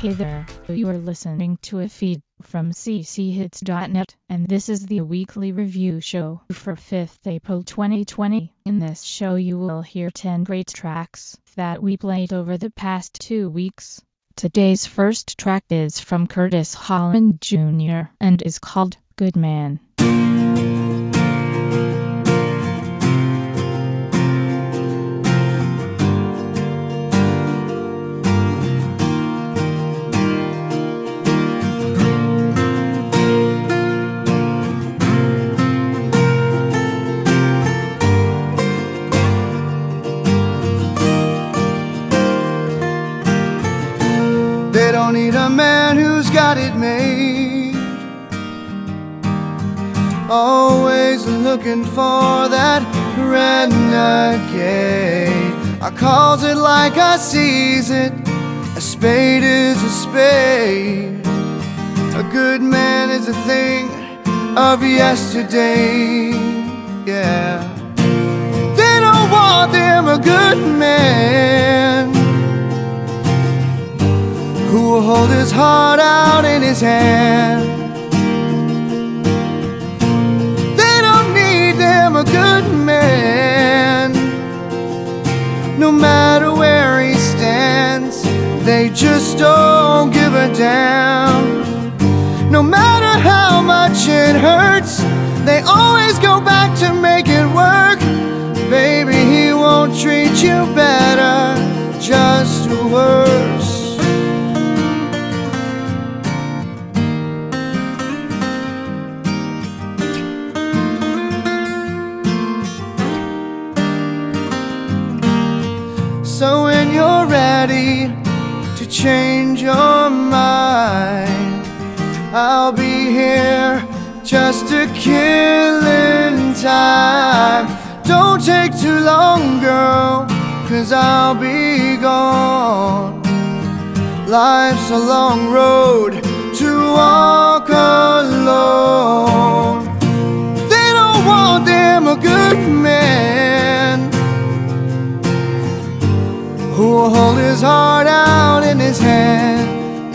Hey there, you are listening to a feed from cchits.net, and this is the weekly review show for 5th April 2020. In this show you will hear 10 great tracks that we played over the past 2 weeks. Today's first track is from Curtis Holland Jr. and is called Good Man. They don't need a man who's got it made, always looking for that renegade. I calls it like I sees it, a spade is a spade. A good man is a thing of yesterday, yeah. They don't want them a good man who will hold his heart out in his hand. They don't need them a good man, no matter where he stands. They just don't give a damn. No matter how much it hurts, they always go back to make it work. Baby, he won't treat you better, just worse. So when you're ready to change your mind, I'll be here just a killing time. Don't take too long, girl, 'cause I'll be gone. Life's a long road to walk alone. They don't want them a good man who will hold his heart out in his hand,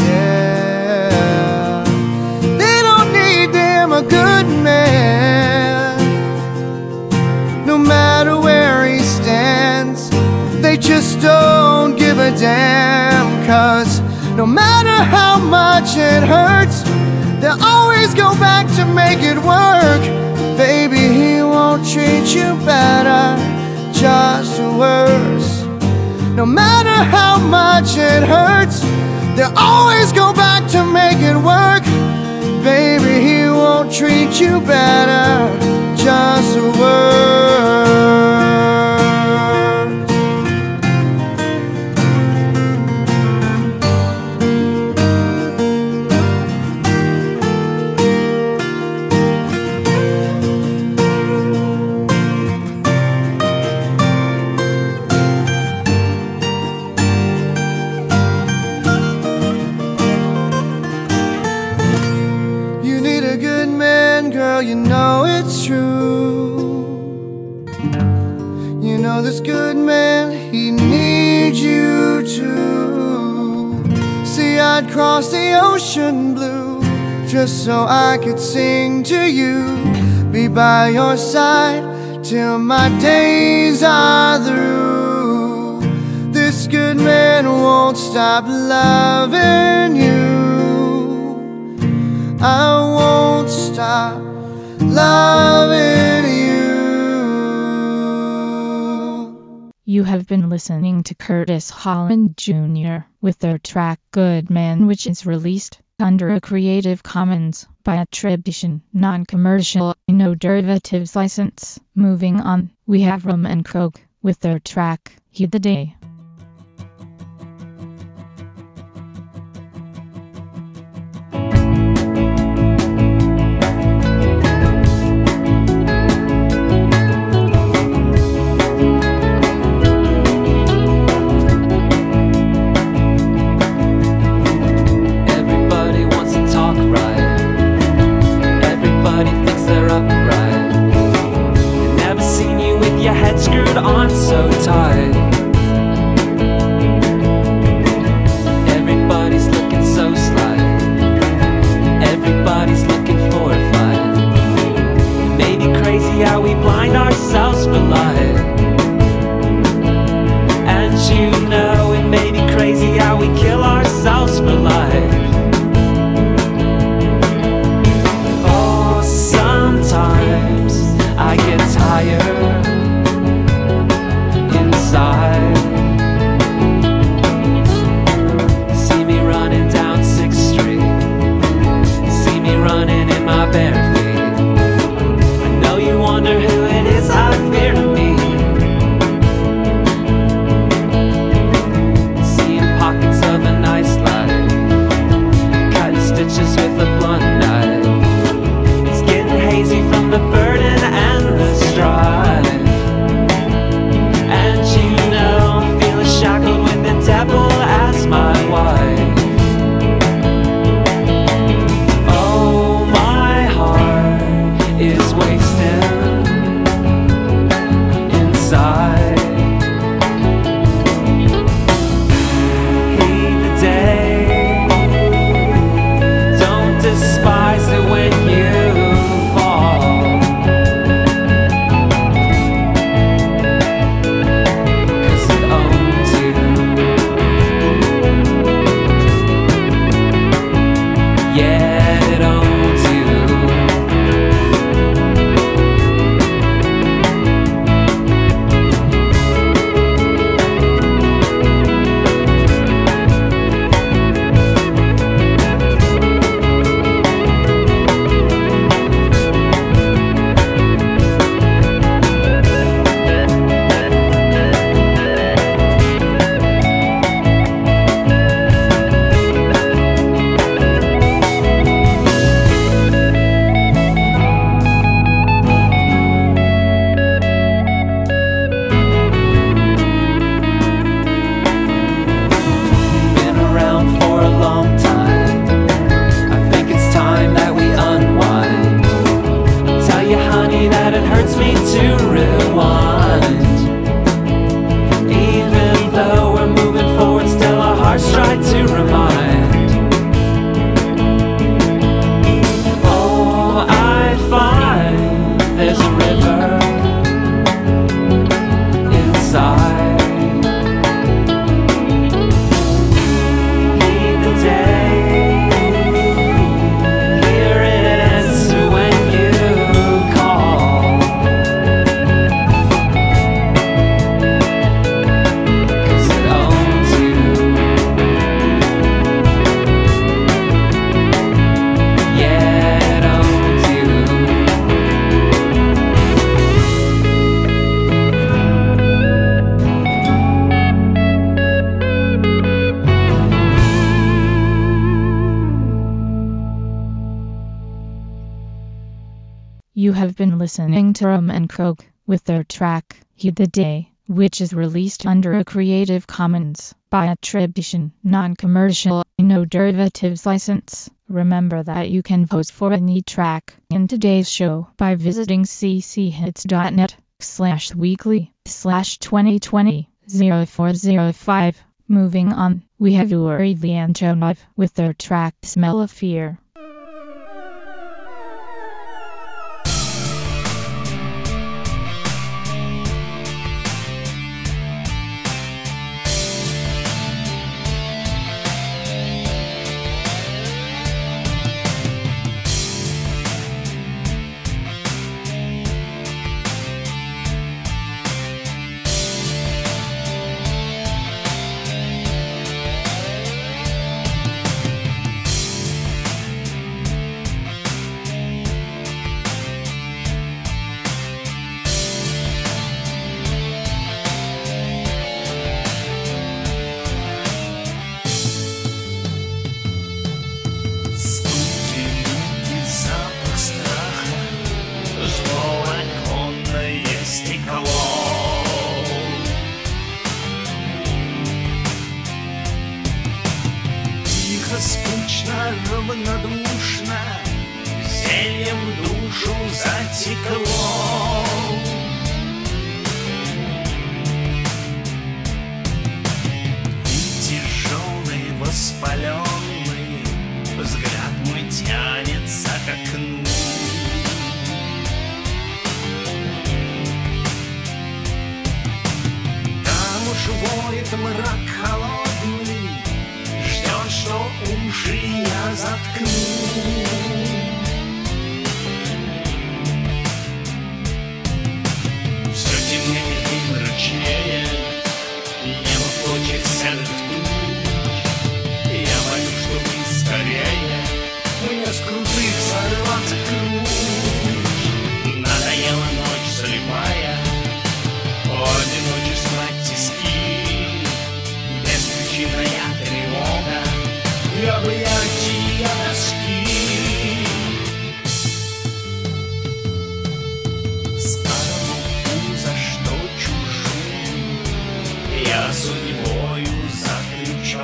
yeah. They don't need them a good man, no matter where he stands. They just don't give a damn, 'cause no matter how much it hurts, they'll always go back to make it work. Baby, he won't treat you better, just worse. No matter how much it hurts, they'll always go back to make it work. Baby, he won't treat you better, just worse. You know it's true. You know this good man, he needs you too. See, I'd cross the ocean blue just so I could sing to you, be by your side till my days are through. This good man won't stop loving you. I won't stop loving you. You have been listening to Curtis Holland Jr. with their track Good Man, which is released under a Creative Commons by attribution, non-commercial, no derivatives license. Moving on, we have Roman Krog with their track Heed the Day. On so tight, everybody's looking find ourselves for life. And you know it may be crazy how we kill ourselves for life. Oh, sometimes I get tired inside. See me running down 6th Street, see me running in my bare feet. I know you wonder who it is I fear to meet. Seeing pockets of a nice life, cutting stitches with a blunt knife. It's getting hazy from the burden and the strife. And you know I'm feeling shackled with the devil as my wife. Oh, my heart is wasting inside. Heed the day, don't despise it when you fall. 'Cause it owns you. Yeah, it owns you. Been around for a long time. I think it's time that we unwind. Tell you, honey, that it hurts me to rewind. Even though we're moving forward, still our hearts try to remind. Oh, I find there's a river inside. Heed the day, hear it answer when you call. 'Cause it owns you. Yeah, it owns you. You have been listening to Rum and Coke with their track, Heed the Day, which is released under a Creative Commons by attribution, non-commercial, no derivatives license. Remember that you can vote for any track in today's show by visiting cchits.net/weekly/2020-0405. Moving on, we have Yuri Leontonov with their track Smell of Fear. Скучно, равнодушно, зельем в душу затекло. И тяжелый, воспаленный взгляд мой тянется к окну. воет мрак холодный, ждет, что уши я заткну. Все темнее и мрачнее, небо в клочьях серых туч. Я молю, чтобы скорее мне с крутых сорваться ключ. Надоела ночь слепая, одиночество тиски, беспричинная тревога и объятия тоски. Скорлупу, за что чужую я судьбою заключен.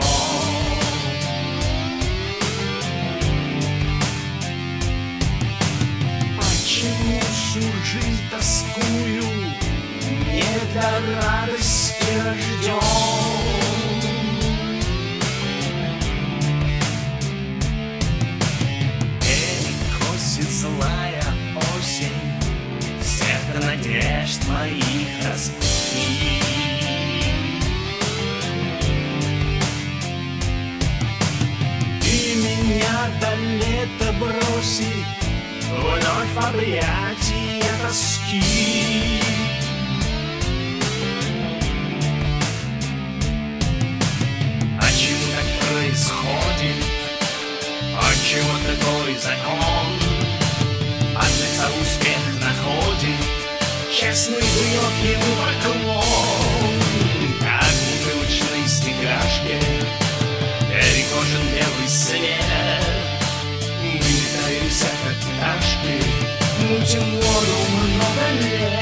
Почему всю жизнь тоскую, не для радости рожден? Перекосит злая осень всех надежд моих распустить. И меня до лета бросит вновь в объятия тоски. А чему так происходит? А чего такой закон? От лица успех находит, честный бьет ему поклон. Как в бутылочной стекляшке перекошен белый свет. Мы летаемся, как пташки, мутим воду много лет.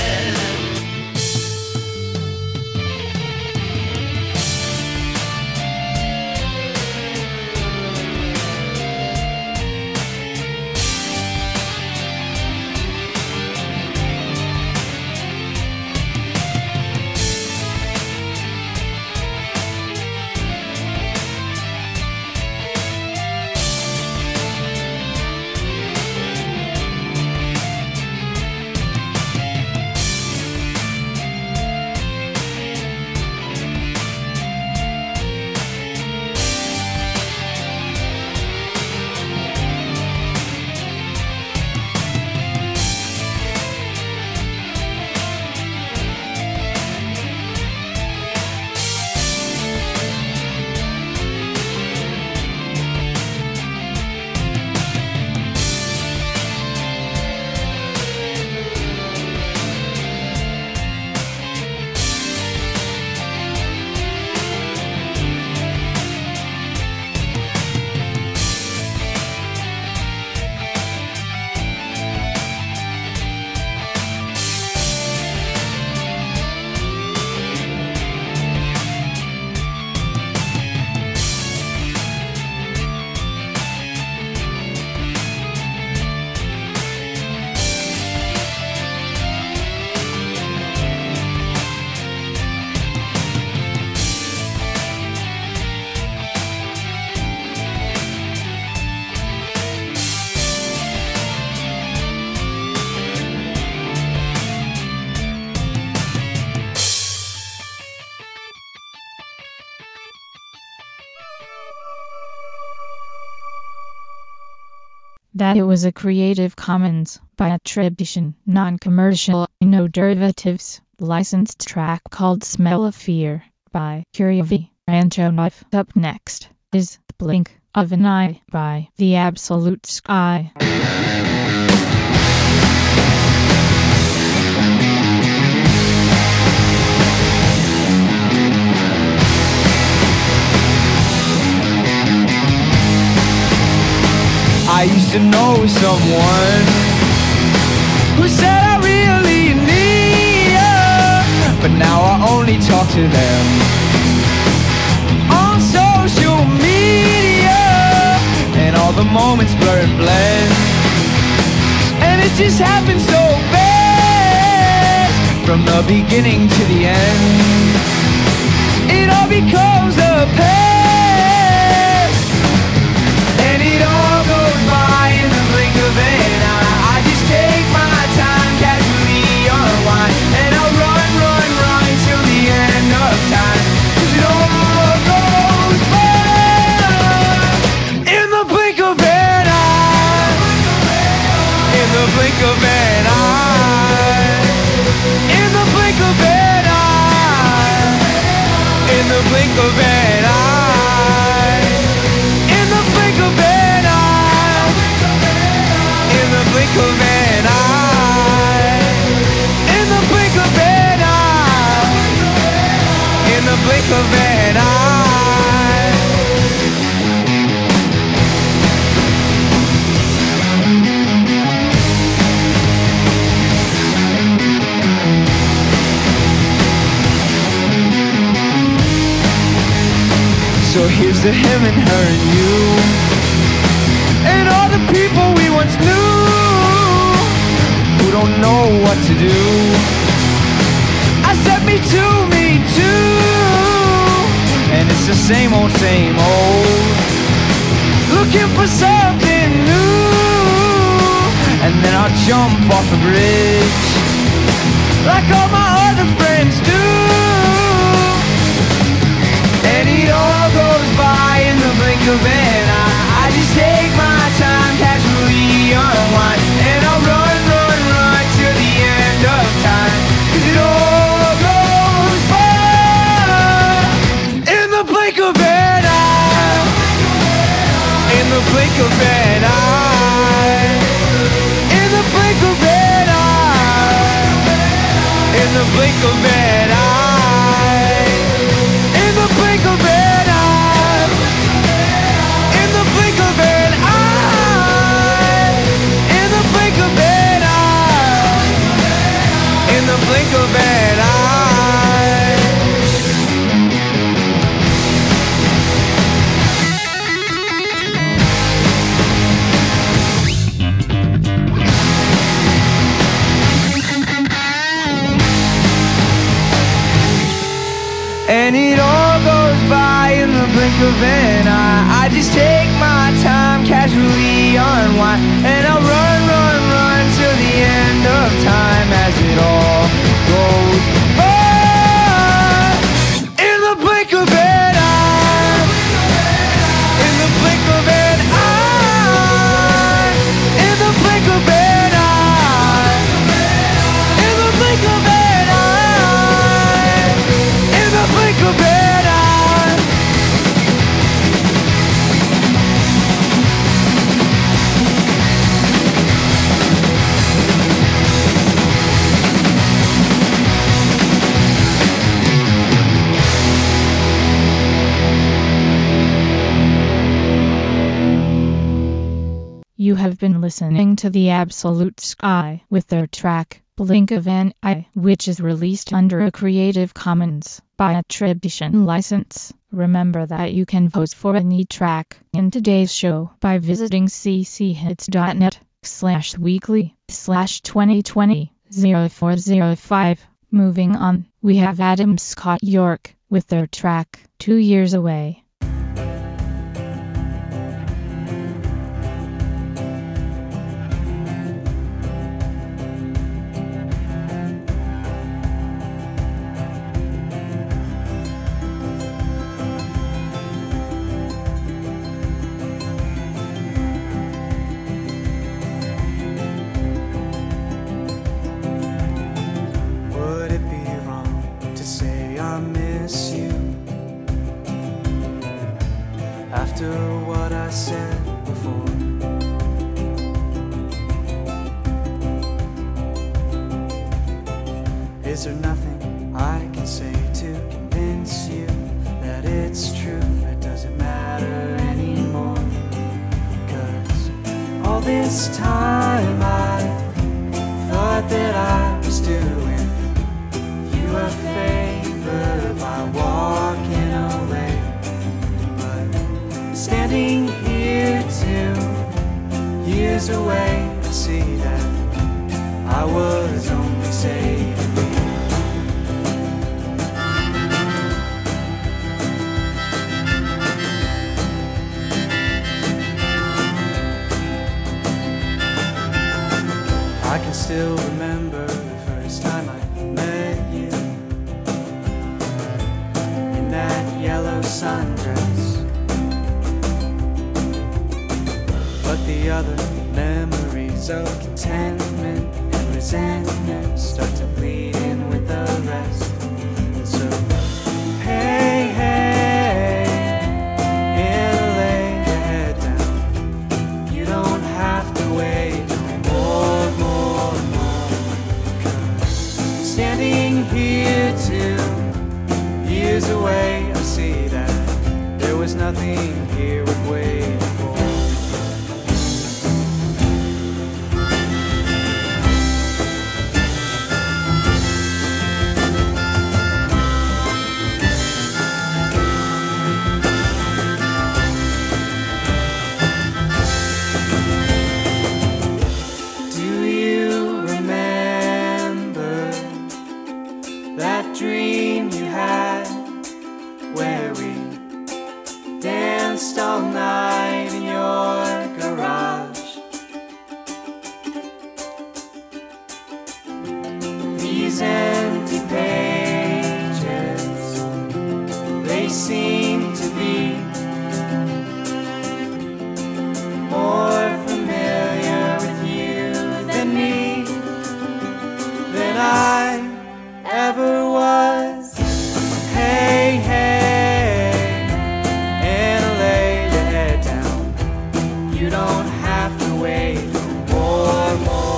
That it was a Creative Commons by attribution, non-commercial, no derivatives, licensed track called Smell of Fear by Curiavi Antonov. Up next is Blink of an Eye by The Absolute Sky. I used to know someone who said I really need you, but now I only talk to them on social media, and all the moments blur and blend, and it just happens so fast, from the beginning to the end. It all becomes a past, and it all goes by in the blink of an eye. I just take my time, casually unwind, and I'll run till the end of time. of an eye. In the blink of an eye. In the blink of an eye. In the blink of an eye. In the blink of an eye. So here's to him and her and you, and all the people we once knew, who don't know what to do. I said me too, and it's the same old, looking for something new. And then I'll jump off the bridge, like all my other friends do. And it all goes by in the blink of an eye. I just take my time, casually unwind, and I'll run till the end of time. 'Cause it all goes by in the blink of an eye. In the blink of an eye. In the blink of an eye. In the blink of an eye. In the blink of an eye. In the blink of an eye. In the blink of an eye. In the blink of an eye. And it all goes by in the blink of an eye. I just take my time, casually unwind, and I'll run till the end of time as it all goes by in the blink of an eye. In the blink of an eye. In the blink of an eye. In the blink of an eye. In the blink of an eye. You have been listening to The Absolute Sky with their track, Blink of an Eye, which is released under a Creative Commons by attribution license. Remember that you can vote for any track in today's show by visiting cchits.net/weekly/2020-0405. Moving on, we have Adam Scott York with their track, 2 Years Away. Would it be wrong to say I miss you after what I said before? Is there nothing I can say to convince you that it's true? It doesn't matter anymore. 'Cause all this time I thought that I was doing you a favor by walking away. But standing here 2 years away, I see that I was only saving me. I can still remember the first time I met you in that yellow sundress. But the other memories of contentment and resentment start to bleed in with the rest. And so, hey, hey, standing here 2 years away, I see that there was nothing here worth waiting for. Dream you had where we danced all night in your garage. These empty pages, they seem to be more familiar with you than me, than I ever was. Hey, hey, and lay your head down. You don't have to wait more.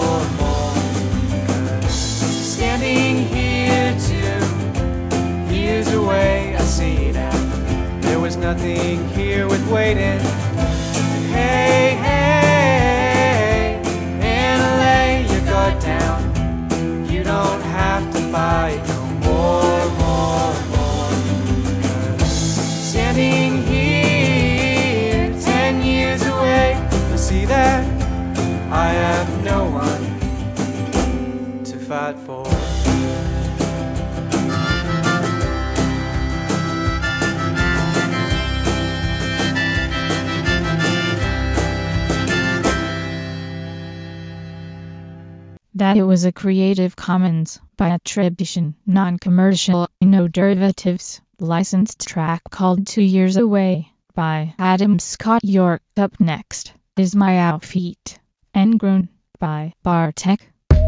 'Cause standing here 2 years away, I see that there was nothing here worth waiting. Hey, hey, and lay your guard down. You don't have to fight no more. 'Cause standing here 10 years away, I see that I have no one to fight for. That it was a Creative Commons by attribution, non-commercial, no derivatives, licensed track called 2 Years Away by Adam Scott York. Up next is My Outfit, and Grown by Bartek.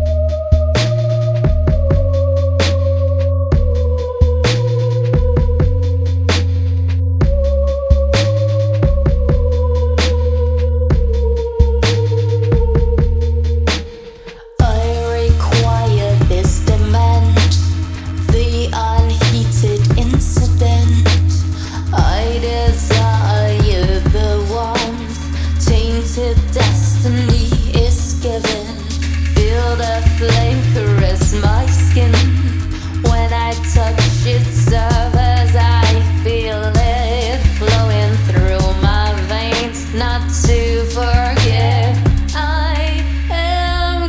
Destiny is given. Feel the flame caress my skin. When I touch its surface, I feel it flowing through my veins. Not to forget, I am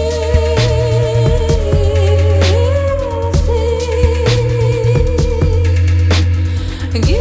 guilty.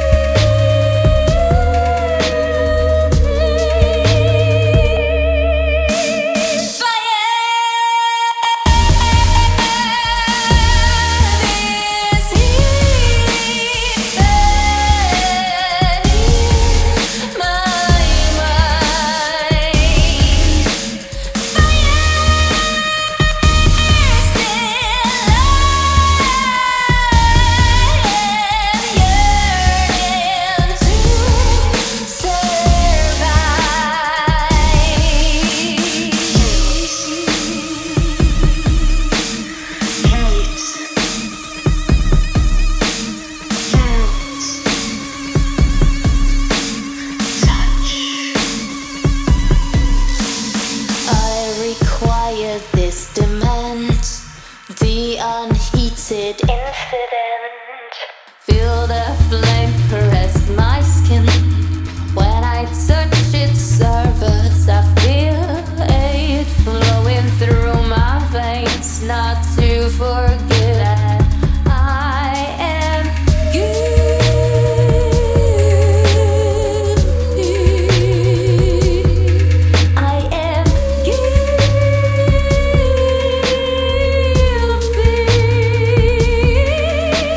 This demand, the unheated incident. Feel the flame caress my skin. When I touch its surface, I feel it flowing through my veins. Not to forget that I am guilty.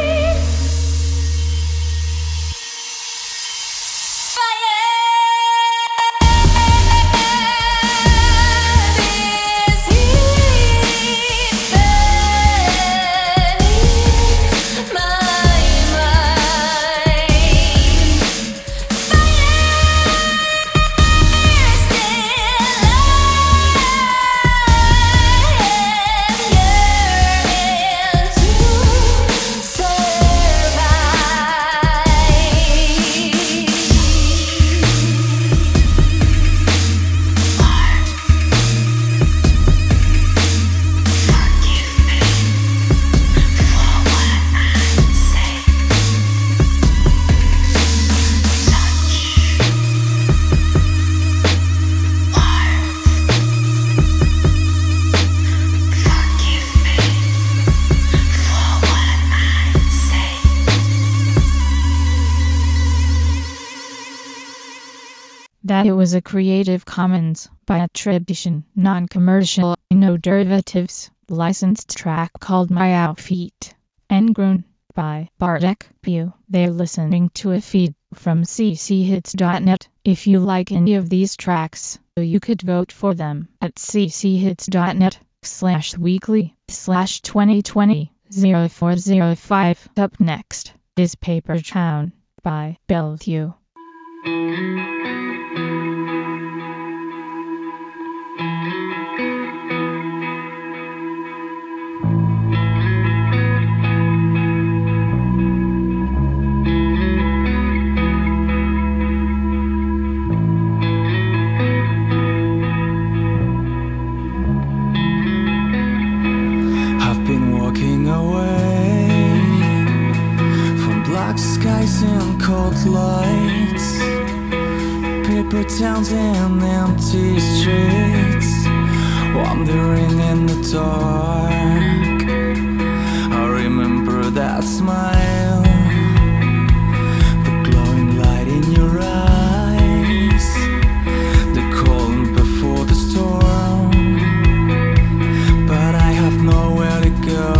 That it was a Creative Commons by attribution, non-commercial, no derivatives, licensed track called My Outfit, and grown by Bartek Pew. They're listening to a feed from cchits.net. If you like any of these tracks, you could vote for them at cchits.net/weekly/2020-0405. Up next is Paper Town by Bellevue. Skies and cold lights, paper towns and empty streets, wandering in the dark. I remember that smile, the glowing light in your eyes, the calm before the storm, but I have nowhere to go.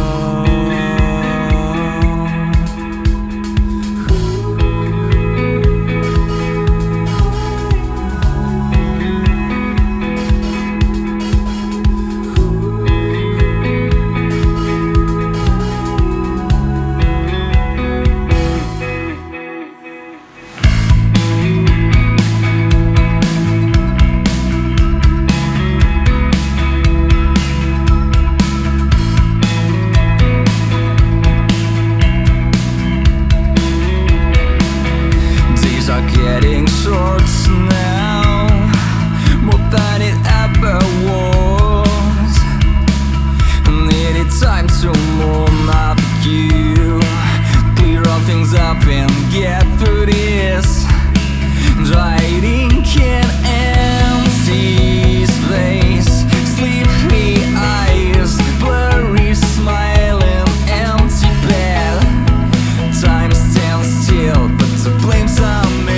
Getting short now, more than it ever was. Needed time to mourn up you, clear all things up and get through this. Dry ink in empty space, sleepy eyes, blurry smile and empty bed. Time stands still, but the blame's on me.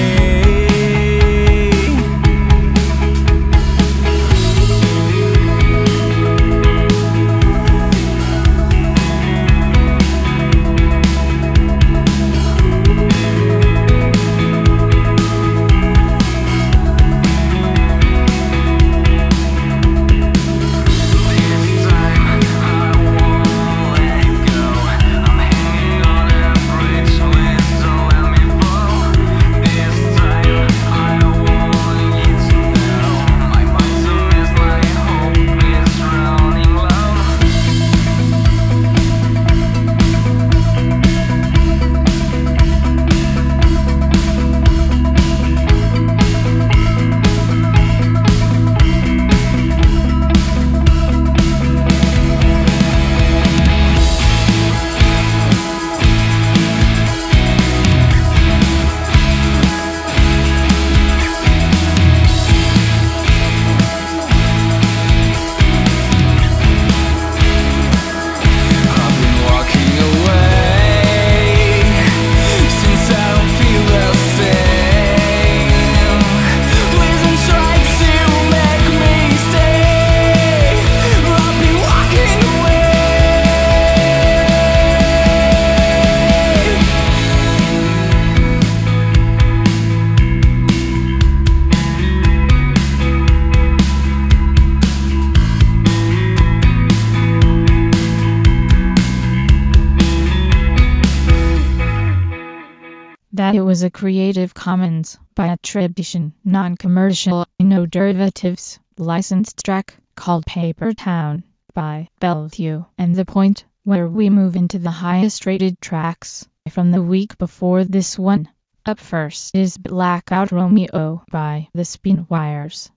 That it was a Creative Commons by attribution, non-commercial, no derivatives, licensed track called Paper Town by Bellevue. And the point where we move into the highest rated tracks from the week before this one. Up first is Blackout Romeo by the Spinwires.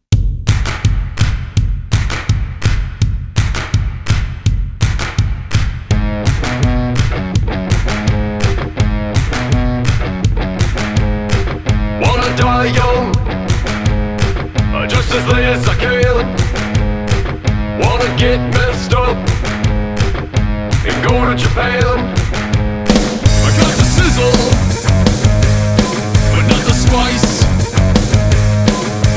Wanna die young, just as late as I can. Wanna get messed up and go to Japan. I got the sizzle, but not the spice.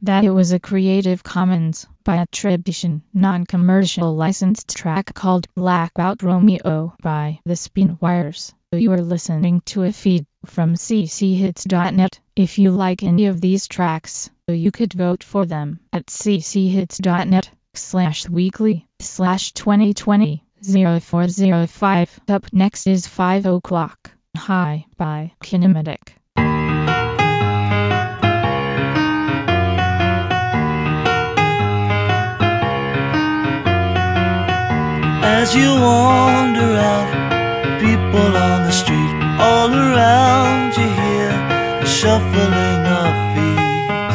That it was a Creative Commons by attribution, non-commercial licensed track called Blackout Romeo by The Spinwires. You are listening to a feed from cchits.net. If you like any of these tracks, you could vote for them at cchits.net/weekly/2020-0405. Up next is 5 o'clock. High by Kinematic. As you wander out, people on the street all around you hear the shuffling of feet.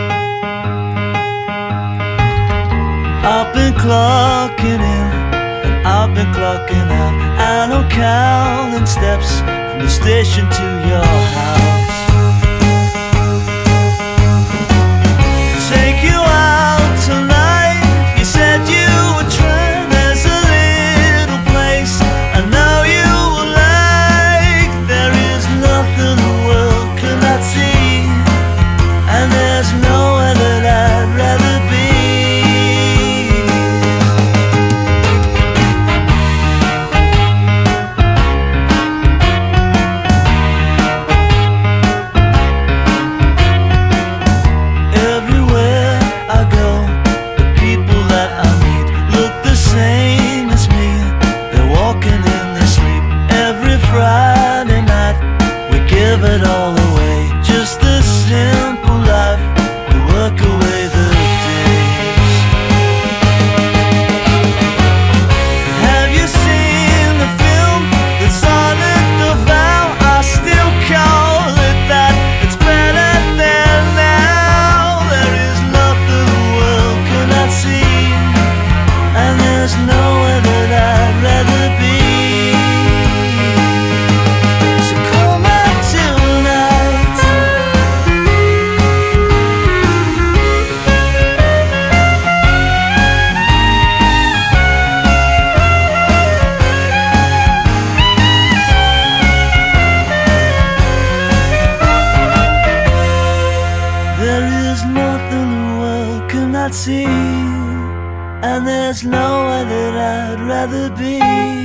I've been clocking in and I've been clocking out, and I'm counting steps from the station to your house. Take you out tonight, you said you would try. I know you will like. There is nothing the world cannot see, and there's nowhere that I'd rather be. Everywhere I go, the people that I meet look the same as me. They're walking in their sleep. Every Friday night we give it all away. Just the simple life, we work away the days. Have you seen the film that's on at the vow? I still call it that. It's better than now. There is nothing the world cannot see, and there's nowhere that I'd rather be. So come out tonight. There is nothing the world cannot see, and there's nowhere that I'd rather be.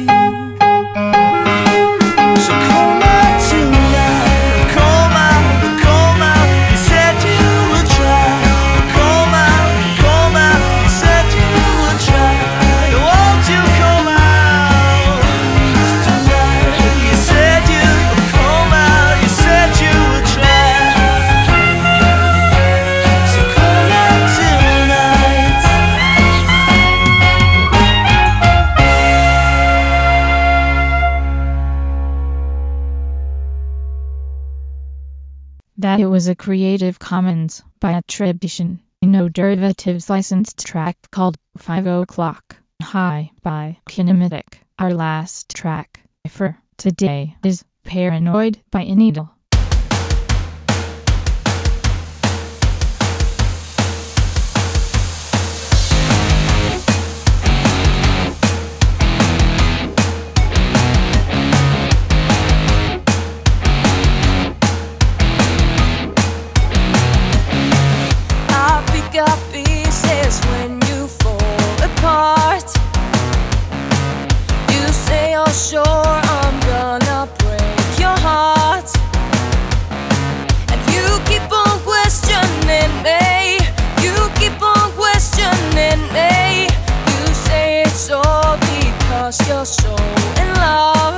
So come out tonight, come out, come out. You said you would try. Come out, you said you would try. Won't you come out tonight? You said you would come out, you said you would try. So come out tonight. That it was a Creative Commons by attribution, no derivatives licensed track called 5 o'clock. High by Kinematic. Our last track for today is Paranoid by Needle. I pick up pieces when you fall apart. You say you're sure I'm gonna break your heart, and you keep on questioning me. You keep on questioning me. You say it's all because you're so in love.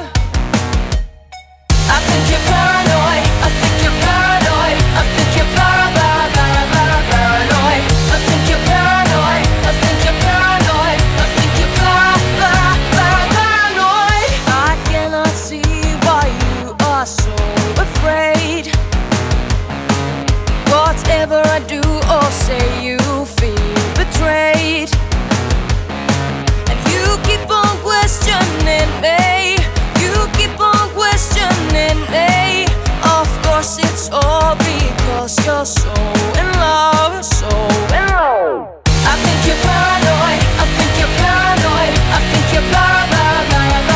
I think you're paranoid. I think you're paranoid. I think you're paranoid. I think you're paranoid. I think you're paranoid. I think you're paranoid. I cannot see why you are so afraid. Whatever I do or say, you feel betrayed, and you keep on questioning me. You keep on questioning me. Of course it's all because you're so in love, so in love. I think you're paranoid. I think you're paranoid. I think you're paranoid.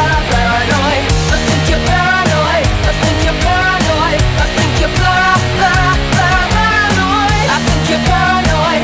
I think you're paranoid. I think you're paranoid. I think you're paranoid. I think you're paranoid.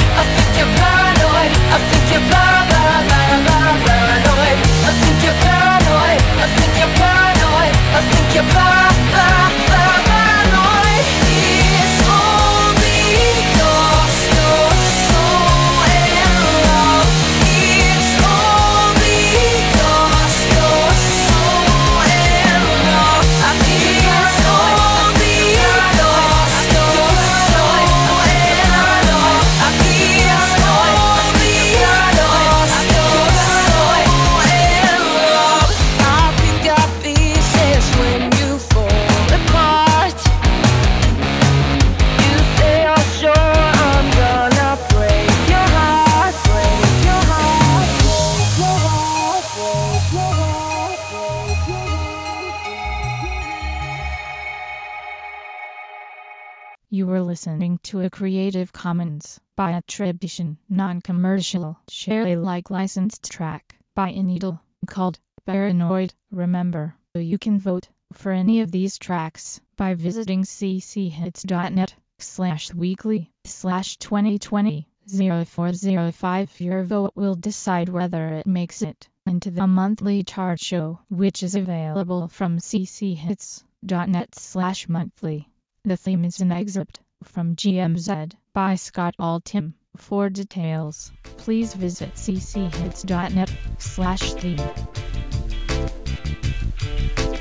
listening to a Creative Commons by attribution, non-commercial, share Alike licensed track by Needle called Paranoid. Remember, you can vote for any of these tracks by visiting cchits.net/weekly/2020-0405. Your vote will decide whether it makes it into the monthly chart show, which is available from cchits.net/monthly. The theme is an excerpt from GMZ by Scott Altham. For details, please visit cchits.net/theme.